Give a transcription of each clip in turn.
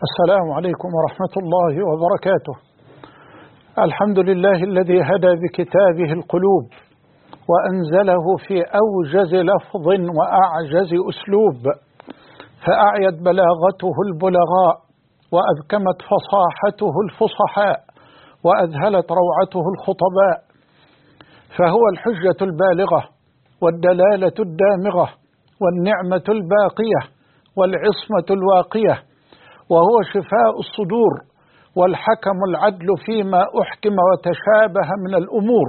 السلام عليكم ورحمة الله وبركاته. الحمد لله الذي هدى بكتابه القلوب وأنزله في أوجز لفظ وأعجز أسلوب، فأعيت بلاغته البلغاء وأبكمت فصاحته الفصحاء وأذهلت روعته الخطباء، فهو الحجة البالغة والدلالة الدامغة والنعمة الباقية والعصمة الواقية، وهو شفاء الصدور والحكم العدل فيما أحكم وتشابه من الأمور.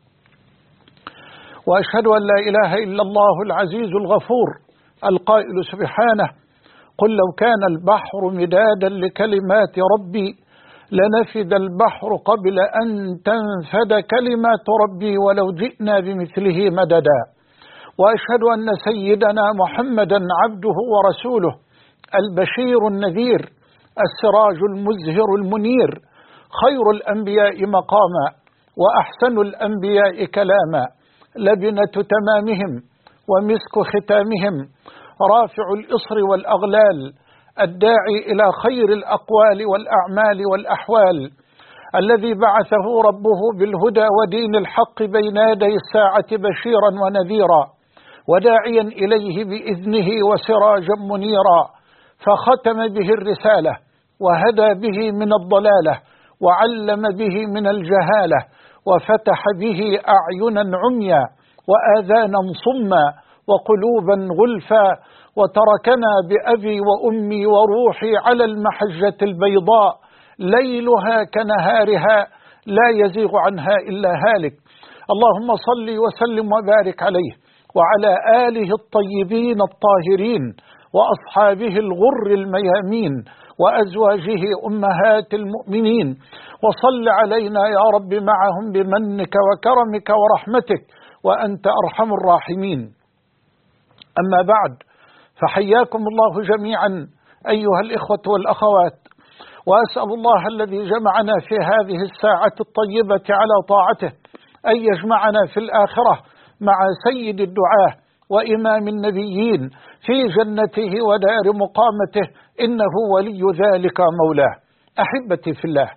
وأشهد أن لا إله إلا الله العزيز الغفور القائل سبحانه: قل لو كان البحر مدادا لكلمات ربي لنفد البحر قبل أن تنفد كلمات ربي ولو جئنا بمثله مددا. وأشهد أن سيدنا محمدا عبده ورسوله البشير النذير السراج المزهر المنير، خير الأنبياء مقاما وأحسن الأنبياء كلاما، لبنة تمامهم ومسك ختامهم، رافع الإصر والأغلال، الداعي إلى خير الأقوال والأعمال والأحوال، الذي بعثه ربه بالهدى ودين الحق بين يدي الساعة بشيرا ونذيرا وداعيا إليه بإذنه وسراجا منيرا، فختم به الرسالة وهدى به من الضلالة وعلم به من الجهالة وفتح به أعينا عميا وآذانا صما وقلوبا غلفا، وتركنا بأبي وأمي وروحي على المحجة البيضاء ليلها كنهارها لا يزيغ عنها إلا هالك. اللهم صل وسلم وبارك عليه وعلى آله الطيبين الطاهرين وأصحابه الغر الميامين وأزواجه أمهات المؤمنين، وصل علينا يا رب معهم بمنك وكرمك ورحمتك وأنت أرحم الراحمين. أما بعد، فحياكم الله جميعا أيها الإخوة والأخوات، وأسأل الله الذي جمعنا في هذه الساعة الطيبة على طاعته أن يجمعنا في الآخرة مع سيد الدعاة وإمام النبيين في جنته ودار مقامته، إنه ولي ذلك مولاه. أحبتي في الله،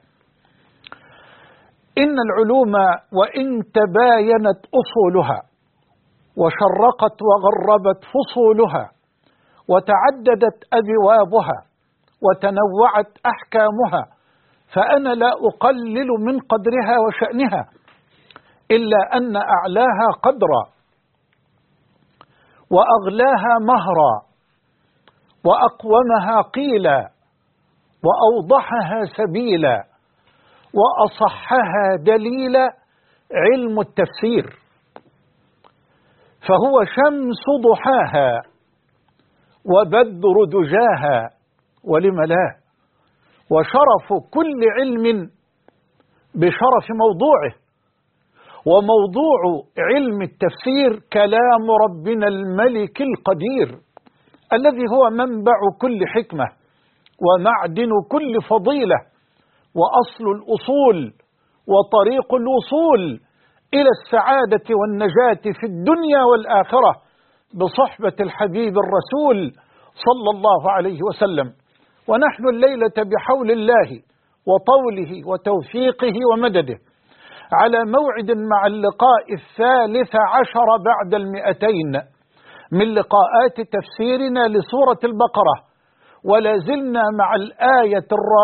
إن العلوم وإن تباينت أصولها وشرقت وغربت فصولها وتعددت أبوابها وتنوعت أحكامها، فأنا لا أقلل من قدرها وشأنها، إلا أن أعلاها قدرا وأغلاها مهرا وأقومها قيلا وأوضحها سبيلا وأصحها دليلا علم التفسير، فهو شمس ضحاها وبدر دجاها ولم لا، وشرف كل علم بشرف موضوعه، وموضوع علم التفسير كلام ربنا الملك القدير الذي هو منبع كل حكمة ومعدن كل فضيلة وأصل الأصول وطريق الوصول إلى السعادة والنجاة في الدنيا والآخرة بصحبة الحبيب الرسول صلى الله عليه وسلم. ونحن الليلة بحول الله وطوله وتوفيقه ومدده على موعد مع اللقاء 13 بعد 200 من لقاءات تفسيرنا لسورة البقرة، ولا زلنا مع الآية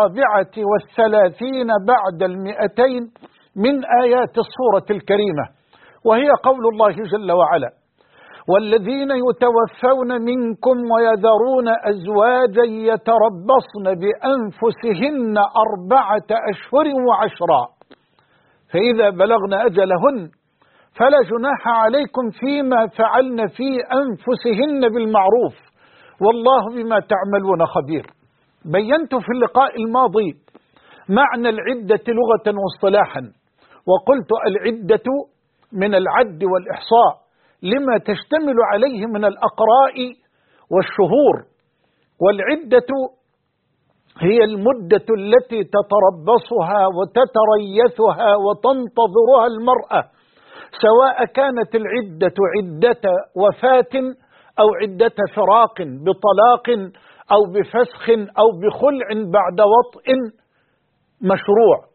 34 بعد 200 من آيات السورة الكريمة، وهي قول الله جل وعلا: والذين يتوفون منكم ويذرون أزواجا يتربصن بأنفسهن 4 أشهر و10، فإذا بلغن أجلهن فلا جناح عليكم فيما فعلن في أنفسهن بالمعروف والله بما تعملون خبير. بينت في اللقاء الماضي معنى العدة لغة واصطلاحا، وقلت العدة من العد والإحصاء لما تشتمل عليه من الأقراء والشهور، والعدة هي المدة التي تتربصها وتتريثها وتنتظرها المرأة، سواء كانت العدة عدة وفاة أو عدة فراق بطلاق أو بفسخ أو بخلع بعد وطء مشروع.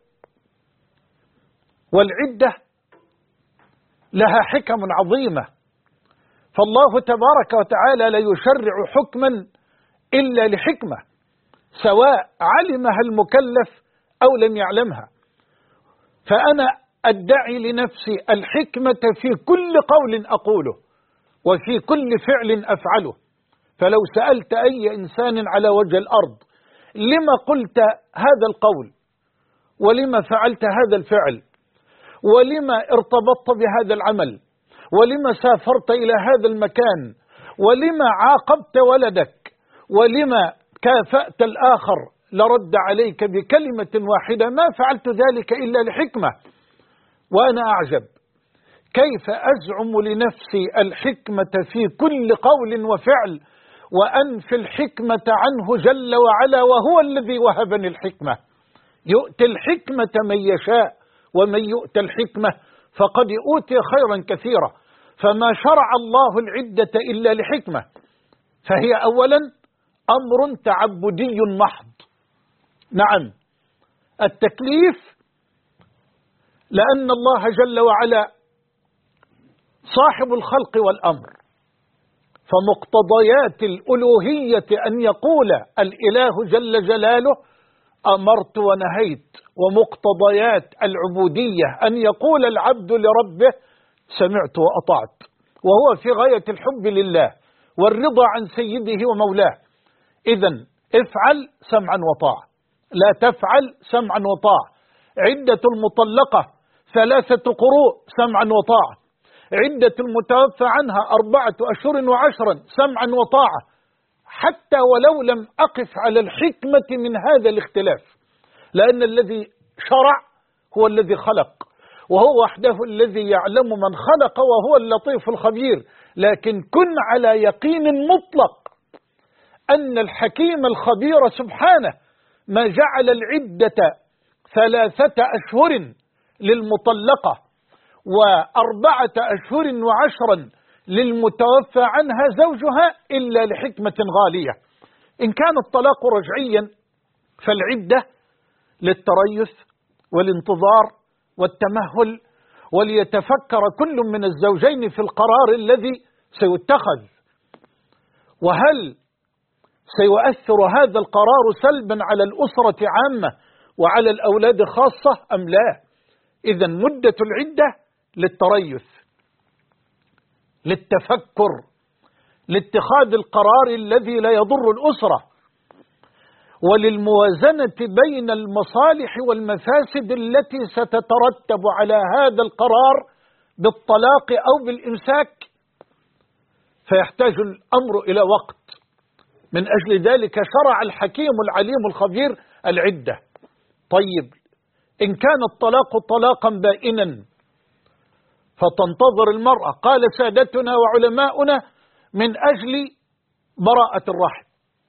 والعدة لها حكم عظيمة، فالله تبارك وتعالى لا يشرع حكما إلا لحكمة، سواء علمها المكلف أو لم يعلمها. فأنا أدعي لنفسي الحكمة في كل قول أقوله وفي كل فعل أفعله. فلو سألت أي إنسان على وجه الأرض لما قلت هذا القول، ولما فعلت هذا الفعل، ولما ارتبطت بهذا العمل، ولما سافرت إلى هذا المكان، ولما عاقبت ولدك، ولما كافأت الآخر، لرد عليك بكلمة واحدة: ما فعلت ذلك إلا لحكمة. وأنا أعجب كيف أزعم لنفسي الحكمة في كل قول وفعل وأنفي الحكمة عنه جل وعلا، وهو الذي وهبني الحكمة. يؤتي الحكمة من يشاء، ومن يؤت الحكمة فقد أوتي خيرا كثيرا. فما شرع الله العدة إلا لحكمة، فهي أولا أمر تعبدي محض. نعم، التكليف لأن الله جل وعلا صاحب الخلق والأمر، فمقتضيات الألوهية أن يقول الإله جل جلاله أمرت ونهيت، ومقتضيات العبودية أن يقول العبد لربه سمعت وأطعت، وهو في غاية الحب لله والرضا عن سيده ومولاه. إذن افعل سمعا وطاعة، لا تفعل سمعا وطاعة. عدة المطلقة 3 قروء سمعا وطاعة، عدة المتوفى عنها 4 أشهر و10 سمعا وطاعة، حتى ولو لم أقف على الحكمة من هذا الاختلاف، لأن الذي شرع هو الذي خلق، وهو وحده الذي يعلم من خلق وهو اللطيف الخبير. لكن كن على يقين مطلق أن الحكيم الخبير سبحانه ما جعل العدة 3 أشهر للمطلقة و4 أشهر و10 للمتوفى عنها زوجها إلا لحكمة غالية. إن كان الطلاق رجعيا فالعدة للتريث والانتظار والتمهل، وليتفكر كل من الزوجين في القرار الذي سيتخذ، وهل سيؤثر هذا القرار سلبا على الأسرة عامة وعلى الأولاد خاصة أم لا. إذن مدة العدة للتريث، للتفكر، لاتخاذ القرار الذي لا يضر الأسرة، وللموازنة بين المصالح والمفاسد التي ستترتب على هذا القرار بالطلاق أو بالإمساك. فيحتاج الأمر إلى وقت، من أجل ذلك شرع الحكيم العليم الخبير العدة. طيب، إن كان الطلاق طلاقا بائنا فتنتظر المرأة، قال سادتنا وعلماؤنا من أجل براءة الرحم،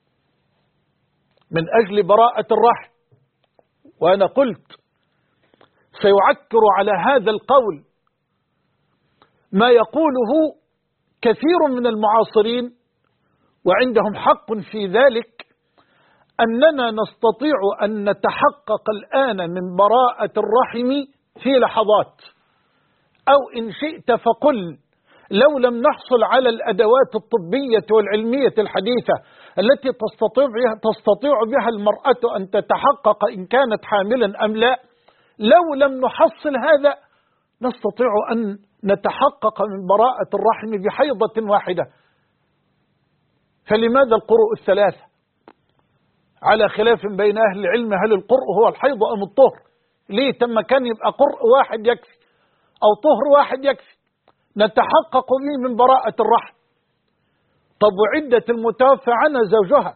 من أجل براءة الرحم. وأنا قلت سيعكر على هذا القول ما يقوله كثير من المعاصرين، وعندهم حق في ذلك، أننا نستطيع أن نتحقق الآن من براءة الرحم في لحظات، أو إن شئت فقل لو لم نحصل على الأدوات الطبية والعلمية الحديثة التي تستطيع بها المرأة أن تتحقق إن كانت حاملا أم لا، لو لم نحصل هذا نستطيع أن نتحقق من براءة الرحم بحيضة واحدة. فلماذا القروء 3؟ على خلاف بين أهل العلم هل القرء هو الحيض أم الطهر؟ ليه؟ تم كان يبقى قرء واحد يكفي أو طهر واحد يكفي نتحقق به من براءة الرحم. طب وعدة المتوفى عنها زوجها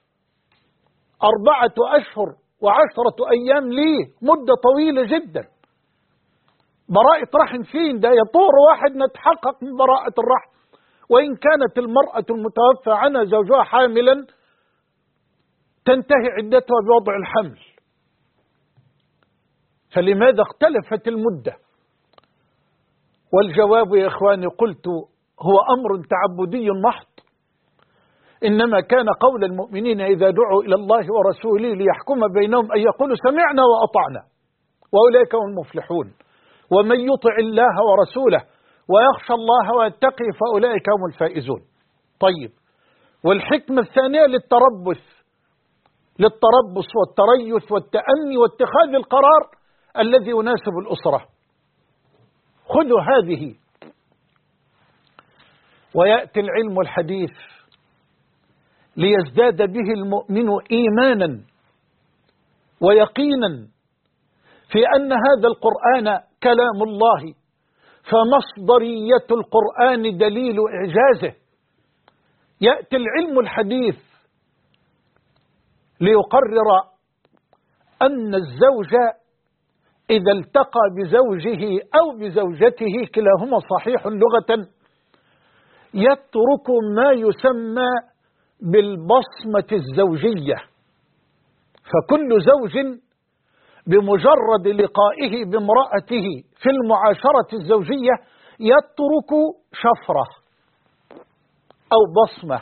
4 أشهر و10 أيام، ليه؟ مدة طويلة جدا. براءة رحم فين؟ ده يطور واحد نتحقق من براءة الرحم. وإن كانت المرأة المتوفى عنها زوجها حاملا تنتهي عدتها بوضع الحمل. فلماذا اختلفت المدة؟ والجواب يا إخواني قلت هو أمر تعبدي محض، إنما كان قول المؤمنين إذا دعوا إلى الله ورسوله ليحكم بينهم أن يقولوا سمعنا وأطعنا وأولئك هم المفلحون. ومن يطع الله ورسوله ويخشى الله ويتقي فأولئك هم الفائزون. طيب، والحكمة الثانية للتربص والتريث والتأني واتخاذ القرار الذي يناسب الأسرة. خذوا هذه. ويأتي العلم الحديث ليزداد به المؤمن إيمانا ويقينا في أن هذا القرآن كلام الله، فمصدرية القرآن دليل إعجازه. يأتي العلم الحديث ليقرر أن الزوج إذا التقى بزوجه أو بزوجته كلاهما صحيح لغة يترك ما يسمى بالبصمة الزوجية. فكل زوج بمجرد لقائه بامرأته في المعاشرة الزوجية يترك شفرة أو بصمة.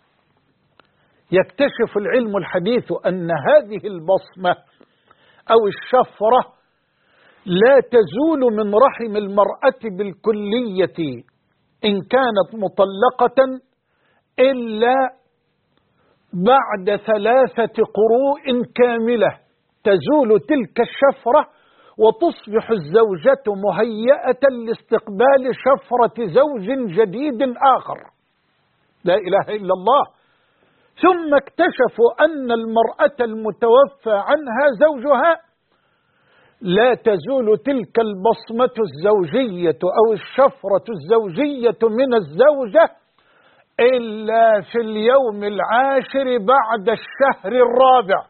يكتشف العلم الحديث أن هذه البصمة أو الشفرة لا تزول من رحم المرأة بالكلية إن كانت مطلقة إلا بعد 3 قروء كاملة تزول تلك الشفرة وتصبح الزوجة مهيئة لاستقبال شفرة زوج جديد آخر. لا إله إلا الله. ثم اكتشفوا أن المرأة المتوفى عنها زوجها لا تزول تلك البصمة الزوجية أو الشفرة الزوجية من الزوجة إلا في اليوم العاشر بعد الشهر الرابع،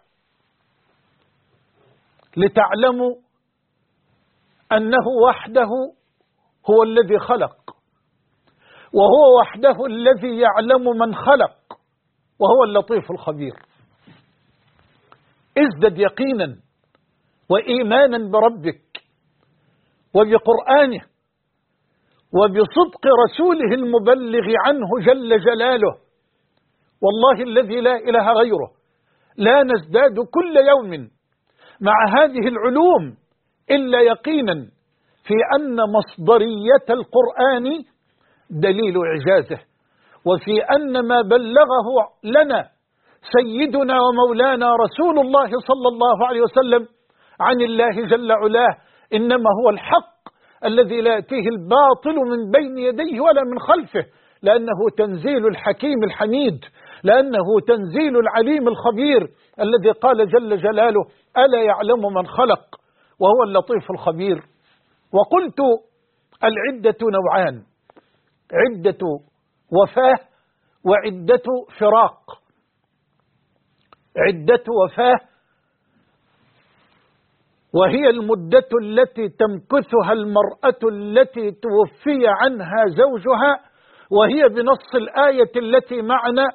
لتعلموا أنه وحده هو الذي خلق، وهو وحده الذي يعلم من خلق، وهو اللطيف الخبير. ازدد يقينا وإيمانا بربك وبقرآنه وبصدق رسوله المبلغ عنه جل جلاله. والله الذي لا إله غيره لا نزداد كل يوم مع هذه العلوم إلا يقينا في أن مصدرية القرآن دليل إعجازه، وفي أن ما بلغه لنا سيدنا ومولانا رسول الله صلى الله عليه وسلم عن الله جل علاه إنما هو الحق الذي لا يأتيه الباطل من بين يديه ولا من خلفه، لأنه تنزيل الحكيم الحميد، لأنه تنزيل العليم الخبير الذي قال جل جلاله ألا يعلم من خلق وهو اللطيف الخبير. وقلت العدة نوعان: عدة وفاة وعدة فراق. عدة وفاة وهي المدة التي تمكثها المرأة التي توفي عنها زوجها، وهي بنص الآية التي معنا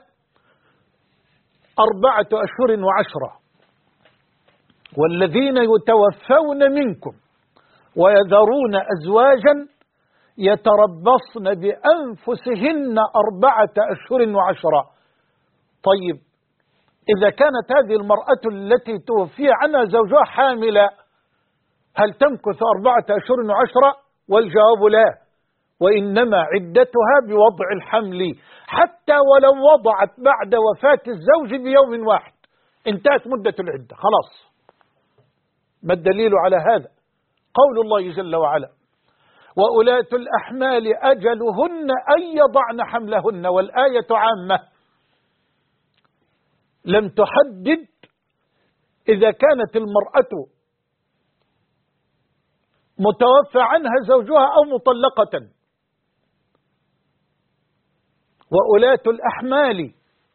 4 أشهر و10. والذين يتوفون منكم ويذرون أزواجا يتربصن بأنفسهن 4 أشهر و10. طيب، إذا كانت هذه المرأة التي توفي عنها زوجها حاملة هل تمكث 4 أشهر و10؟ والجواب لا، وإنما عدتها بوضع الحمل، حتى ولو وضعت بعد وفاة الزوج بيوم واحد انتهت مدة العدة خلاص. ما الدليل على هذا؟ قول الله جل وعلا وأولاة الأحمال أجلهن أن يضعن حملهن، والآية عامة لم تحدد إذا كانت المرأة متوفى عنها زوجها أو مطلقة. وأولاة الأحمال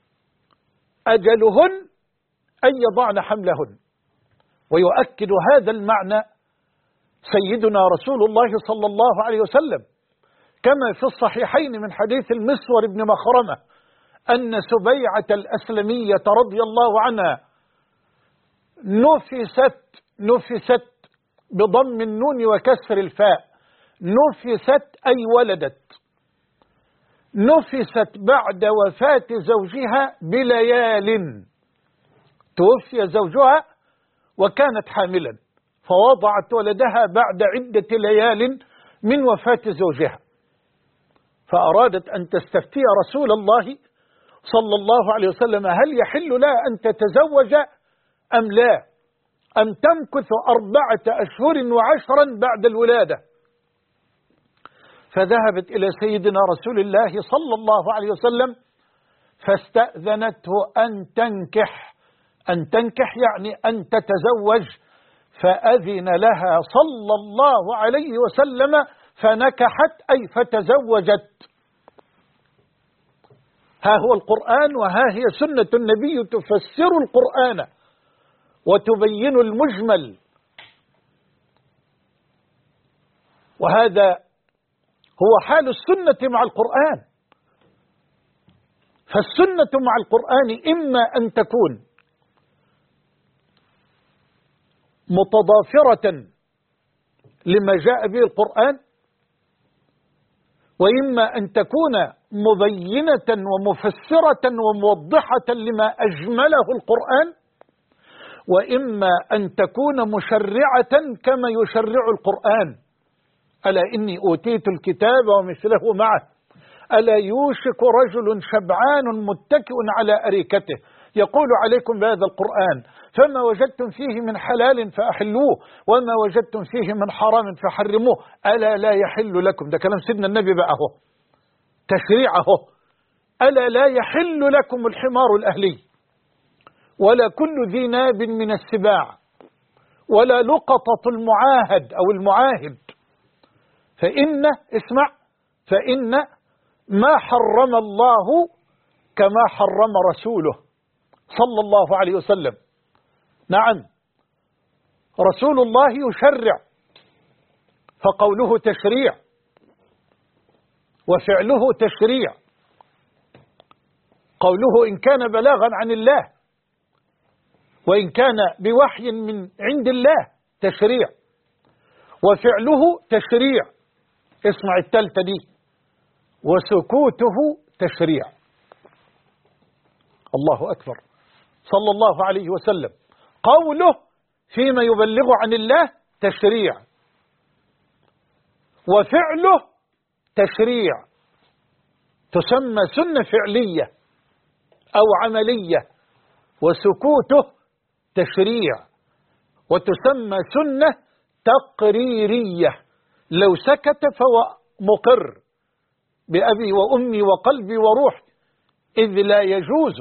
أجلهن أن يضعن حملهن. ويؤكد هذا المعنى سيدنا رسول الله صلى الله عليه وسلم كما في الصحيحين من حديث المسور بن مخرمة أن سبيعة الأسلمية رضي الله عنها نفست بضم النون وكسر الفاء، نفست أي ولدت. نفست بعد وفاة زوجها بليال. توفي زوجها وكانت حاملا، فوضعت ولدها بعد عدة ليال من وفاة زوجها، فأرادت أن تستفتي رسول الله صلى الله عليه وسلم هل يحل لها أن تتزوج أم لا، أم تمكث 4 أشهر و10 بعد الولادة. فذهبت إلى سيدنا رسول الله صلى الله عليه وسلم فاستأذنته أن تنكح يعني أن تتزوج، فأذن لها صلى الله عليه وسلم فنكحت أي فتزوجت. ها هو القرآن وها هي سنة النبي تفسر القرآن وتبين المجمل، وهذا هو حال السنة مع القرآن. فالسنة مع القرآن إما أن تكون متضافرة لما جاء به القرآن، وإما أن تكون مبينة ومفسرة وموضحة لما أجمله القرآن، وإما أن تكون مشرعة كما يشرع القرآن. ألا إني أوتيت الكتاب ومثله معه، ألا يوشك رجل شبعان متكئ على أريكته يقول عليكم بهذا القرآن فما وجدتم فيه من حلال فأحلوه وما وجدتم فيه من حرام فحرموه ألا لا يحل لكم. ده كلام سيدنا النبي بقى هو تشريعه. ألا لا يحل لكم الحمار الأهلي ولا كل ذي ناب من السباع ولا لقطة المعاهد أو المعاهد، فإن ما حرم الله كما حرم رسوله صلى الله عليه وسلم. نعم، رسول الله يشرع فقوله تشريع وفعله تشريع. قوله إن كان بلاغا عن الله وإن كان بوحي من عند الله تشريع، وفعله تشريع. اسمع التالتة دي، وسكوته تشريع. الله أكبر صلى الله عليه وسلم. قوله فيما يبلغ عن الله تشريع، وفعله تشريع، تسمى سنة فعلية أو عملية، وسكوته تشريع وتسمى سنة تقريرية. لو سكت فهو مقر بأبي وأمي وقلبي وروحي، إذ لا يجوز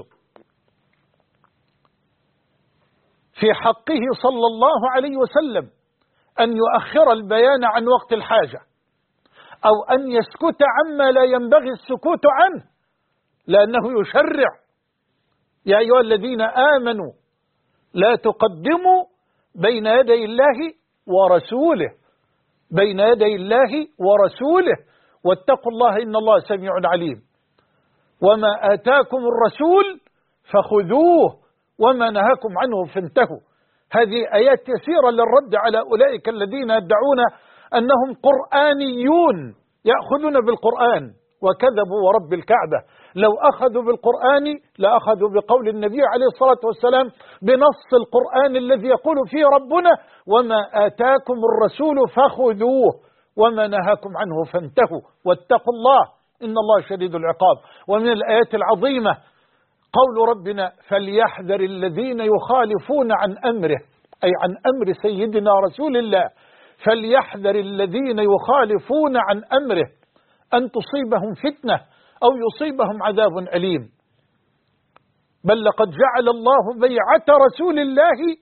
في حقه صلى الله عليه وسلم أن يؤخر البيان عن وقت الحاجة أو أن يسكت عما لا ينبغي السكوت عنه، لأنه يشرع. يا أيها الذين آمنوا لا تقدموا بين يدي الله ورسوله، بين يدي الله ورسوله، واتقوا الله إن الله سميع عليم. وما آتاكم الرسول فخذوه وما نهاكم عنه فانتهوا. هذه آيات يسيرة للرد على أولئك الذين يدعون أنهم قرآنيون يأخذون بالقرآن وكذبوا ورب الكعبة. لو أخذوا بالقرآن لأخذوا بقول النبي عليه الصلاة والسلام بنص القرآن الذي يقول فيه ربنا وما آتاكم الرسول فخذوه وما نهاكم عنه فانتهوا واتقوا الله إن الله شديد العقاب. ومن الآيات العظيمة قول ربنا فليحذر الذين يخالفون عن أمره، أي عن أمر سيدنا رسول الله، فليحذر الذين يخالفون عن أمره أن تصيبهم فتنة أو يصيبهم عذاب أليم. بل لقد جعل الله بيعة رسول الله،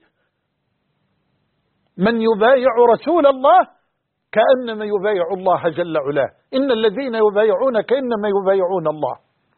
من يبايع رسول الله كأنما يبايع الله جل علاه، إن الذين يبايعونك إنما يبايعون الله.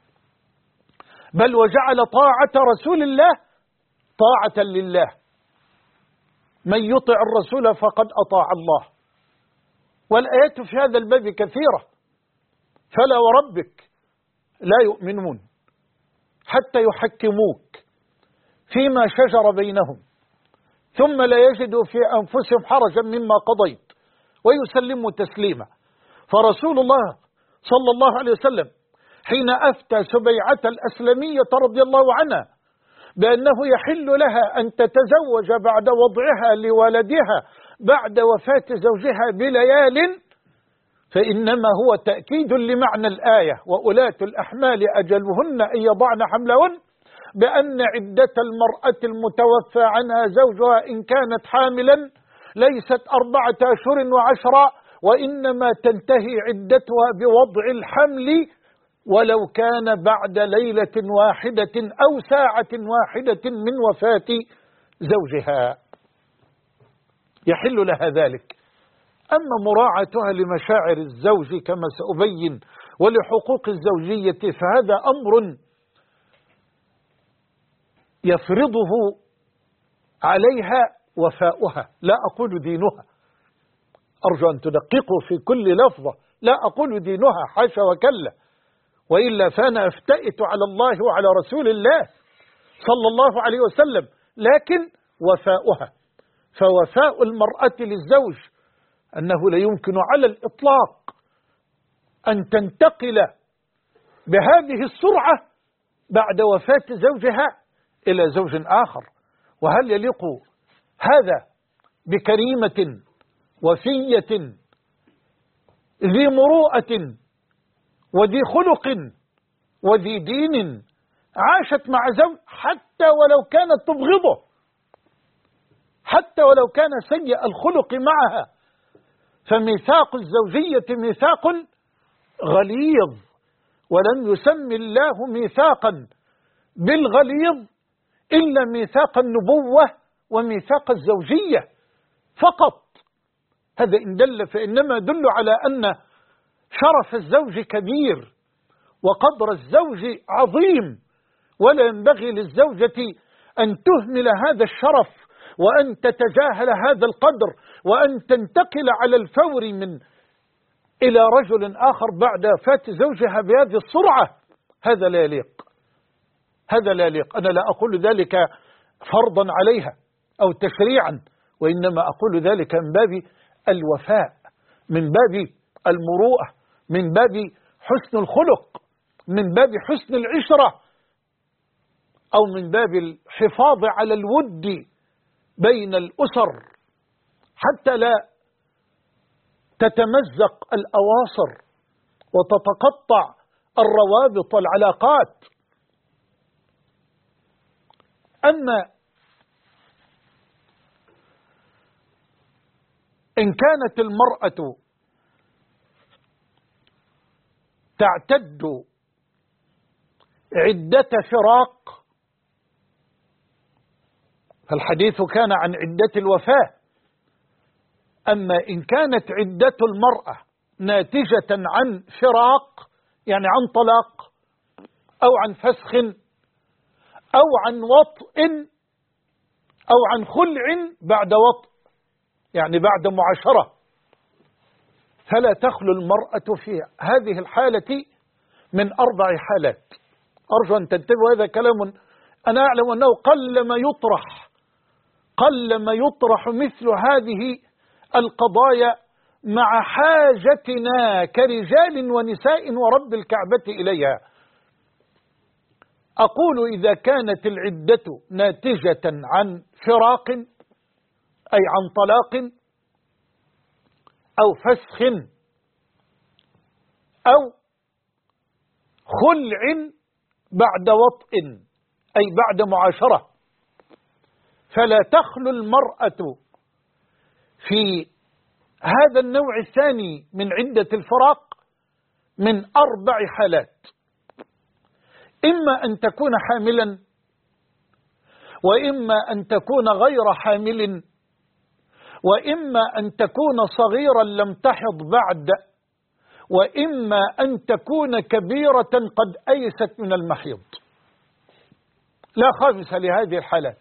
بل وجعل طاعة رسول الله طاعة لله، من يطع الرسول فقد أطاع الله. والآيات في هذا الباب كثيرة. فلا وربك لا يؤمنون حتى يحكموك فيما شجر بينهم ثم لا يجدوا في أنفسهم حرجا مما قضيت ويسلموا تسليما. فرسول الله صلى الله عليه وسلم حين أفتى سبيعة الأسلمية رضي الله عنها بأنه يحل لها أن تتزوج بعد وضعها لولدها بعد وفاة زوجها بليال، فإنما هو تأكيد لمعنى الآية وأولاة الأحمال أجلهن أن يضعن حملهن، بأن عدة المرأة المتوفى عنها زوجها إن كانت حاملا ليست 4 أشهر و10، وإنما تنتهي عدتها بوضع الحمل ولو كان بعد ليلة واحدة أو ساعة واحدة من وفاة زوجها، يحل لها ذلك. أما مراعاتها لمشاعر الزوج كما سأبين ولحقوق الزوجية فهذا أمر يفرضه عليها وفاؤها، لا أقول دينها، أرجو أن تدققوا في كل لفظة، لا أقول دينها حاشا وكلا، وإلا فأنا أفتئت على الله وعلى رسول الله صلى الله عليه وسلم، لكن وفاؤها. فوفاء المرأة للزوج أنه لا يمكن على الإطلاق أن تنتقل بهذه السرعة بعد وفاة زوجها إلى زوج آخر. وهل يليق هذا بكريمة وفية ذي مروءة وذي خلق وذي دين عاشت مع زوج حتى ولو كانت تبغضه، حتى ولو كان سيء الخلق معها؟ فميثاق الزوجية ميثاق غليظ، ولم يسم الله ميثاقا بالغليظ إلا ميثاق النبوة وميثاق الزوجية فقط. هذا إن دل فإنما يدل على أن شرف الزوج كبير وقدر الزوج عظيم، ولا ينبغي للزوجة أن تهمل هذا الشرف وأن تتجاهل هذا القدر وأن تنتقل على الفور من إلى رجل آخر بعد وفاة زوجها بهذه السرعة. هذا لا يليق، هذا لا يليق. أنا لا أقول ذلك فرضا عليها أو تشريعا، وإنما أقول ذلك من باب الوفاء، من باب المروءة، من باب حسن الخلق، من باب حسن العشرة، أو من باب الحفاظ على الود بين الأسر حتى لا تتمزق الأواصر وتتقطع الروابط والعلاقات. أما إن كانت المرأة تعتد عدة فراق فالحديث كان عن عدة الوفاة. أما إن كانت عدة المرأة ناتجة عن فراق، يعني عن طلاق أو عن فسخ أو عن وطء أو عن خلع بعد وطء، يعني بعد معاشرة، فلا تخلو المرأة في هذه الحالة من 4 حالات. أرجو أن تنتبهوا، هذا كلام أنا أعلم أنه قلما يطرح مثل هذه القضايا مع حاجتنا كرجال ونساء ورب الكعبة إليها. أقول إذا كانت العدة ناتجة عن فراق أي عن طلاق أو فسخ أو خلع بعد وطء أي بعد معاشرة، فلا تخلو المرأة في هذا النوع الثاني من عدة الفراق من 4 حالات: إما أن تكون حاملا، وإما أن تكون غير حامل، وإما أن تكون صغيرا لم تحض بعد، وإما أن تكون كبيرة قد أيست من المحيض. لا خامس لهذه الحالات.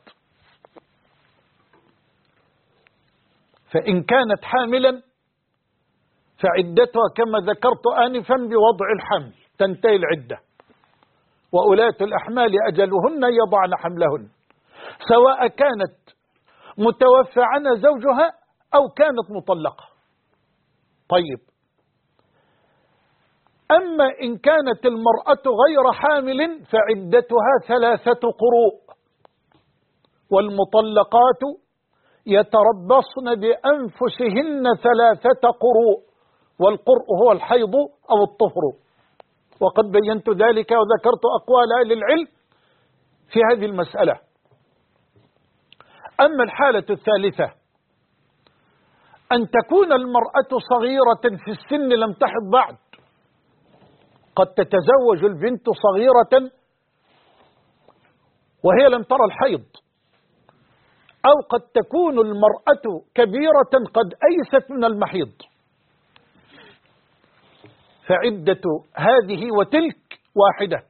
فإن كانت حاملا فعدتها كما ذكرت آنفا بوضع الحمل، تنتهي العدة، وأولاة الأحمال أجلهن يضعن حملهن، سواء كانت متوفى عنها زوجها أو كانت مطلقة. طيب، أما إن كانت المرأة غير حامل فعدتها 3 قروء. والمطلقات يتربصن بأنفسهن 3 قروء، والقرء هو الحيض أو الطهر، وقد بينت ذلك وذكرت أقوال أهل العلم في هذه المسألة. أما الحالة الثالثة أن تكون المرأة صغيرة في السن لم تحض بعد، قد تتزوج البنت صغيرة وهي لم ترى الحيض، أو قد تكون المرأة كبيرة قد أيست من المحيض، فعدة هذه وتلك واحدة،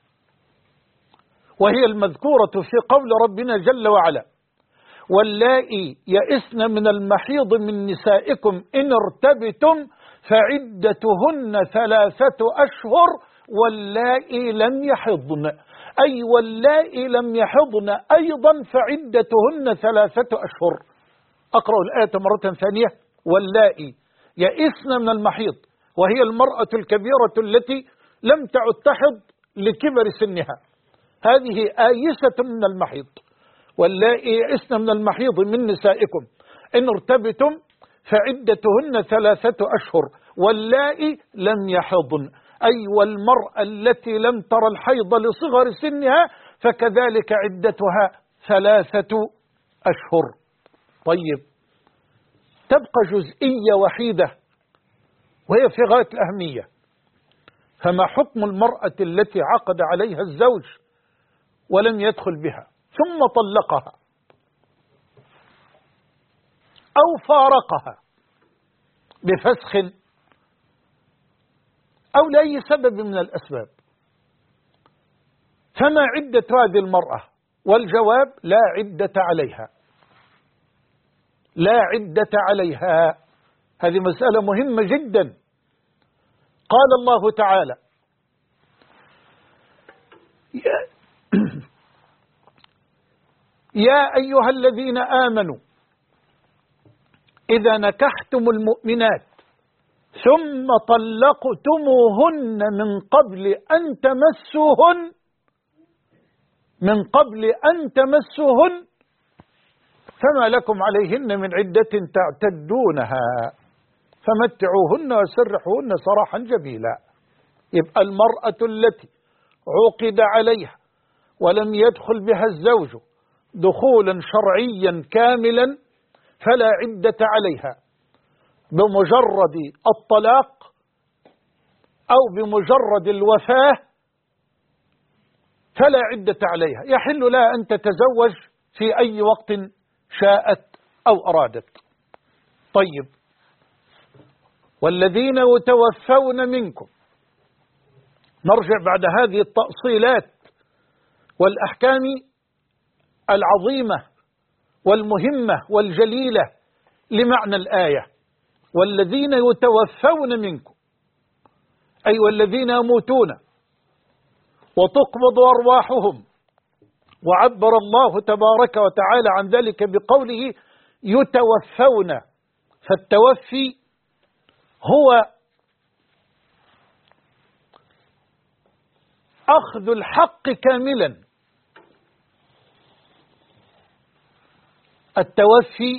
وهي المذكورة في قول ربنا جل وعلا: واللائي يئسن من المحيض من نسائكم إن ارتبتم فعدتهن 3 أشهر واللائي لم يحضن، أي واللائي لم يحضن أيضا فعدتهن 3 أشهر. أقرأ الآية مرة ثانية: واللائي يئسن من المحيض، وهي المرأة الكبيرة التي لم تعد تحض لكبر سنها، هذه آيسة من المحيض. واللائي يئسن من المحيض من نسائكم إن ارتبتم فعدتهن 3 أشهر واللائي لم يحضن، أي والمرأة التي لم ترى الحيض لصغر سنها فكذلك عدتها 3 أشهر. طيب، تبقى جزئية وحيدة وهي في غاية الأهمية: فما حكم المرأة التي عقد عليها الزوج ولم يدخل بها ثم طلقها أو فارقها بفسخ أو لأي سبب من الأسباب؟ فما عدة هذه المرأة؟ والجواب: لا عدة عليها، لا عدة عليها. هذه مسألة مهمة جدا. قال الله تعالى: يا أيها الذين آمنوا إذا نكحتم المؤمنات ثم طلقتموهن من قبل أن تمسوهن فما لكم عليهن من عدة تعتدونها فمتعوهن وسرحوهن سراحا جميلا. يبقى المرأة التي عقد عليها ولم يدخل بها الزوج دخولا شرعيا كاملا فلا عدة عليها بمجرد الطلاق أو بمجرد الوفاة، فلا عدة عليها، يحل لها أن تتزوج في أي وقت شاءت أو أرادت. طيب، والذين يتوفون منكم، نرجع بعد هذه التأصيلات والأحكام العظيمة والمهمة والجليلة لمعنى الآية: والذين يتوفون منكم، أي والذين يموتون وتقبض أرواحهم. وعبر الله تبارك وتعالى عن ذلك بقوله يتوفون، فالتوفي هو أخذ الحق كاملا. التوفي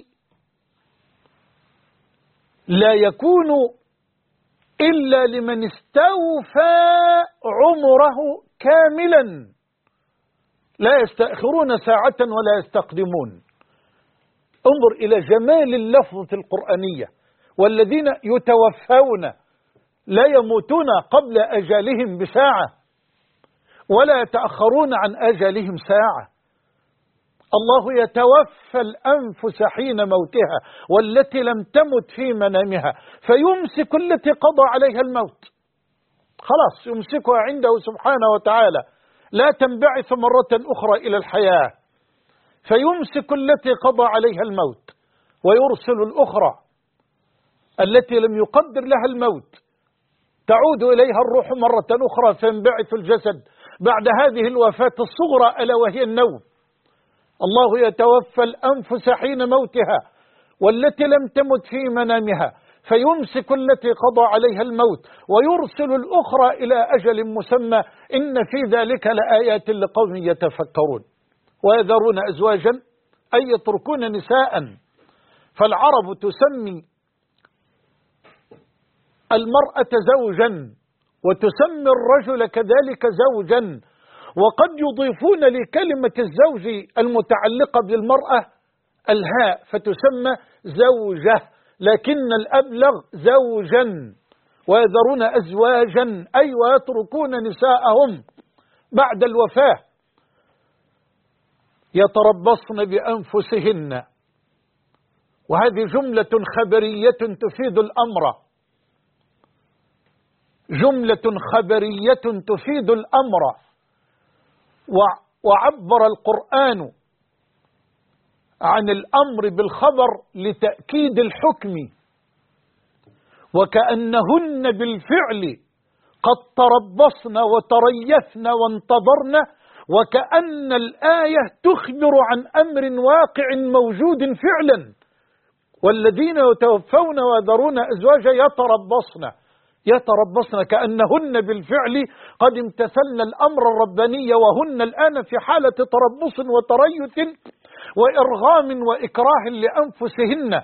لا يكون إلا لمن استوفى عمره كاملا، لا يستأخرون ساعة ولا يستقدمون. انظر إلى جمال اللفظة القرآنية: والذين يتوفون، لا يموتون قبل أجالهم بساعة ولا يتأخرون عن أجالهم ساعة. الله يتوفى الأنفس حين موتها والتي لم تمت في منامها فيمسك التي قضى عليها الموت، خلاص يمسكها عنده سبحانه وتعالى، لا تنبعث مرة أخرى إلى الحياة، فيمسك التي قضى عليها الموت ويرسل الأخرى التي لم يقدر لها الموت، تعود إليها الروح مرة أخرى فينبعث الجسد بعد هذه الوفاة الصغرى ألا وهي النوم. الله يتوفى الأنفس حين موتها والتي لم تمت في منامها فيمسك التي قضى عليها الموت ويرسل الأخرى إلى أجل مسمى، إن في ذلك لآيات لقوم يتفكرون. ويذرون أزواجا أي يتركون نساء. فالعرب تسمي المرأة زوجا وتسمي الرجل كذلك زوجا، وقد يضيفون لكلمة الزوج المتعلقة بالمرأة الهاء فتسمى زوجة، لكن الأبلغ زوجا. ويذرون أزواجا أي ويتركون نساءهم بعد الوفاة يتربصن بأنفسهن. وهذه جملة خبرية تفيد الأمر، جملة خبرية تفيد الأمر. وعبر القرآن عن الأمر بالخبر لتأكيد الحكم، وكأنهن بالفعل قد تربصن وتريثن وانتظرن، وكأن الآية تخبر عن أمر واقع موجود فعلا. والذين يتوفون ويذرون أزواجا يتربصن كأنهن بالفعل قد امتثلن الأمر الرباني، وهن الآن في حالة تربص وتريث وإرغام وإكراه لأنفسهن،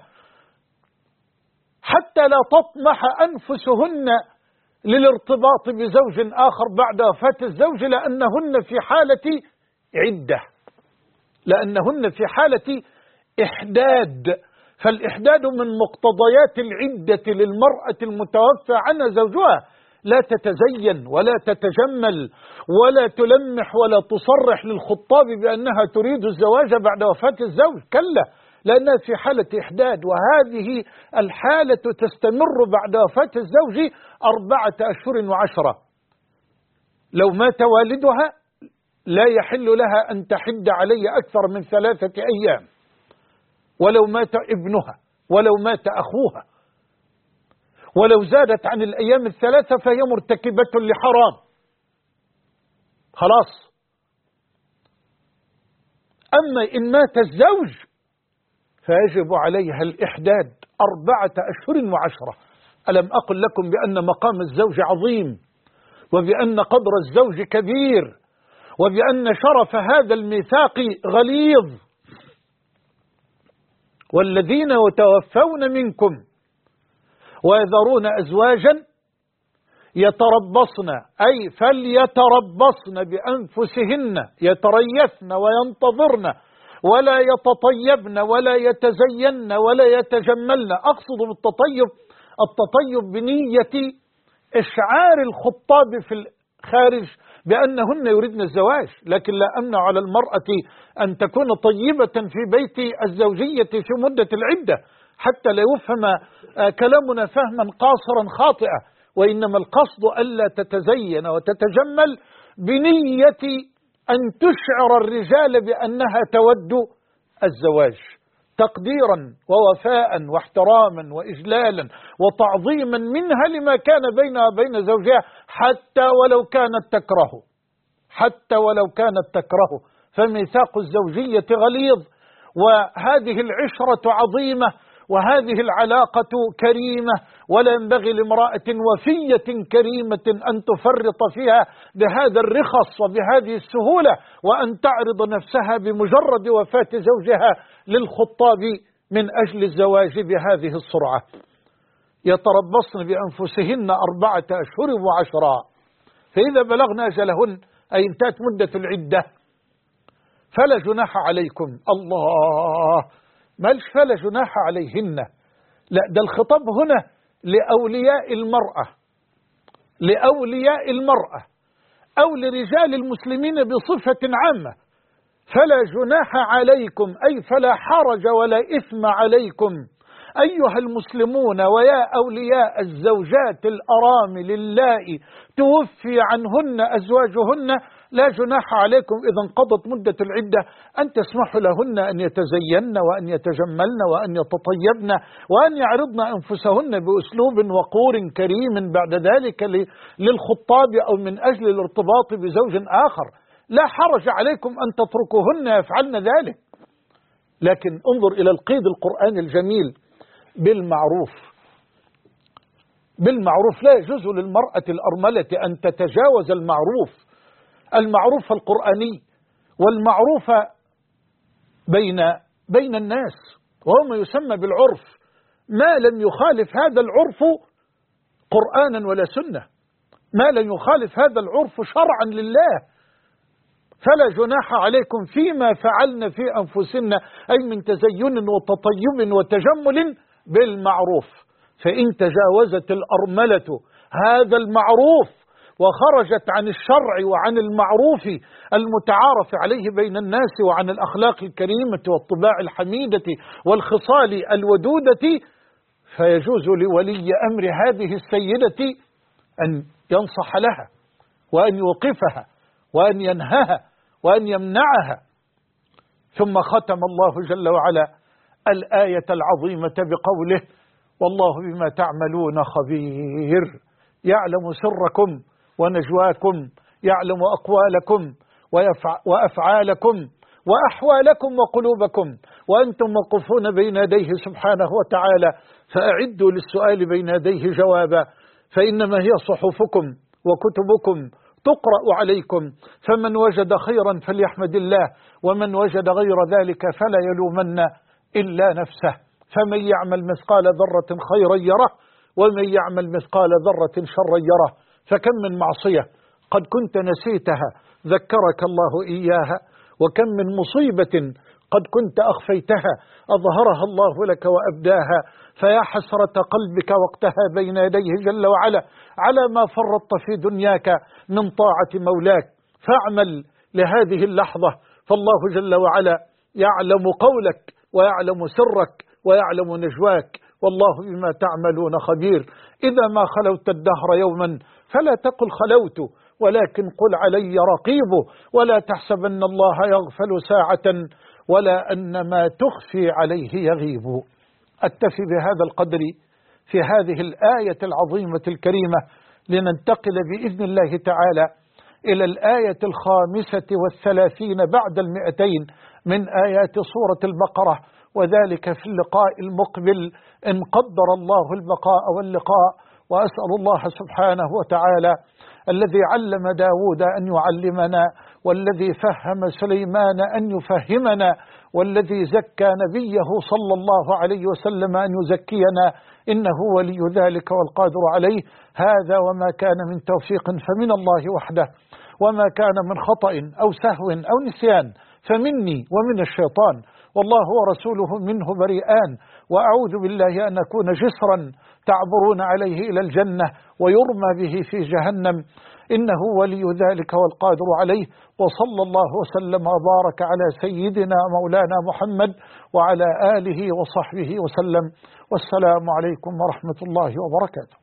حتى لا تطمح أنفسهن للارتباط بزوج آخر بعد وفاة الزوج، لأنهن في حالة عدة، لأنهن في حالة إحداد. فالإحداد من مقتضيات العدة للمرأة المتوفى عنها زوجها، لا تتزين ولا تتجمل ولا تلمح ولا تصرح للخطاب بأنها تريد الزواج بعد وفاة الزوج، كلا، لأنها في حالة إحداد. وهذه الحالة تستمر بعد وفاة الزوج 4 أشهر و10. لو مات والدها لا يحل لها أن تحد عليه أكثر من 3 أيام، ولو مات ابنها، ولو مات أخوها، ولو زادت عن الأيام 3 فهي مرتكبة لحرام خلاص. أما إن مات الزوج فيجب عليها الإحداد 4 أشهر و10. ألم أقل لكم بأن مقام الزوج عظيم، وبأن قدر الزوج كبير، وبأن شرف هذا الميثاق غليظ؟ والذين يتوفون منكم ويذرون أزواجا يتربصن أي فليتربصن بأنفسهن، يتريثن وينتظرن، ولا يتطيبن ولا يتزين ولا يتجملن. أقصد بالتطيب التطيب بنية إشعار الخطاب في الخارج بأنهن يريدن الزواج، لكن لا أمنع على المرأة أن تكون طيبة في بيت الزوجية في مدة العدة، حتى لا يفهم كلامنا فهما قاصرا خاطئا. وإنما القصد ألا تتزين وتتجمل بنية أن تشعر الرجال بأنها تود الزواج تقديرا ووفاء واحتراما وإجلالا وتعظيما منها لما كان بينها وبين زوجها، حتى ولو كانت تكره. فميثاق الزوجية غليظ، وهذه العشرة عظيمة، وهذه العلاقة كريمة، ولا ينبغي لامرأة وفية كريمة أن تفرط فيها بهذا الرخص وبهذه السهولة، وأن تعرض نفسها بمجرد وفاة زوجها للخطاب من أجل الزواج بهذه السرعة. يتربصن بأنفسهن 4 أشهر و10، فإذا بلغن أجلهن أي انتهت مدة العدة فلا جناح عليكم. الله، مالش فلا جناح عليهن، لا، ده الخطاب هنا لأولياء المرأة أو لرجال المسلمين بصفة عامة. فلا جناح عليكم أي فلا حرج ولا إثم عليكم أيها المسلمون ويا أولياء الزوجات الأرامل اللائي توفي عنهن أزواجهن، لا جناح عليكم إذا انقضت مدة العدة أن تسمحوا لهن أن يتزين وأن يتجملن وأن يتطيبن وأن يعرضن أنفسهن بأسلوب وقور كريم بعد ذلك للخطاب أو من أجل الارتباط بزوج آخر. لا حرج عليكم أن تتركوهن يفعلن ذلك، لكن انظر إلى القيد القرآن الجميل بالمعروف. بالمعروف. لا يجوز للمرأة الأرملة أن تتجاوز المعروف القرآني والمعروف بين الناس، وهو ما يسمى بالعرف، ما لم يخالف هذا العرف قرآنا ولا سنة، ما لم يخالف هذا العرف شرعا لله، فلا جناح عليكم فيما فعلن في أنفسنا، أي من تزين وتطيب وتجمل بالمعروف. فإن تجاوزت الأرملة هذا المعروف وخرجت عن الشرع وعن المعروف المتعارف عليه بين الناس وعن الأخلاق الكريمة والطباع الحميدة والخصال الودودة، فيجوز لولي أمر هذه السيدة أن ينصح لها وأن يوقفها وأن ينهاها وأن يمنعها. ثم ختم الله جل وعلا الآية العظيمة بقوله: والله بما تعملون خبير، يعلم سركم ونجواكم، يعلم أقوالكم وأفعالكم وأحوالكم وقلوبكم، وأنتم موقوفون بين يديه سبحانه وتعالى، فأعدوا للسؤال بين يديه جوابا، فإنما هي صحفكم وكتبكم تقرأ عليكم، فمن وجد خيرا فليحمد الله، ومن وجد غير ذلك فلا يلومن إلا نفسه، فمن يعمل مثقال ذرة خيرا يره، ومن يعمل مثقال ذرة شرا يره. فكم من معصية قد كنت نسيتها ذكرك الله إياها، وكم من مصيبة قد كنت أخفيتها أظهرها الله لك وأبداها، فيا حسرة قلبك وقتها بين يديه جل وعلا على ما فرطت في دنياك من طاعة مولاك، فاعمل لهذه اللحظة، فالله جل وعلا يعلم قولك ويعلم سرك ويعلم نجواك، والله بما تعملون خبير. إذا ما خلوت الدهر يوما فلا تقل خلوت، ولكن قل علي رقيب، ولا تحسبن الله يغفل ساعة ولا أن ما تخفي عليه يغيب. أكتفي بهذا القدر في هذه الآية العظيمة الكريمة، لننتقل بإذن الله تعالى إلى الآية 35 بعد 200 من آيات سورة البقرة، وذلك في اللقاء المقبل إن قدر الله البقاء واللقاء. وأسأل الله سبحانه وتعالى الذي علم داود أن يعلمنا، والذي فهم سليمان أن يفهمنا، والذي زكى نبيه صلى الله عليه وسلم أن يزكينا، إنه ولي ذلك والقادر عليه. هذا وما كان من توفيق فمن الله وحده، وما كان من خطأ أو سهو أو نسيان فمني ومن الشيطان، والله ورسوله منه بريئان، وأعوذ بالله أن أكون جسرا تعبرون عليه إلى الجنة ويرمى به في جهنم، إنه ولي ذلك والقادر عليه. وصلى الله وسلم وبارك على سيدنا مولانا محمد وعلى آله وصحبه وسلم، والسلام عليكم ورحمة الله وبركاته.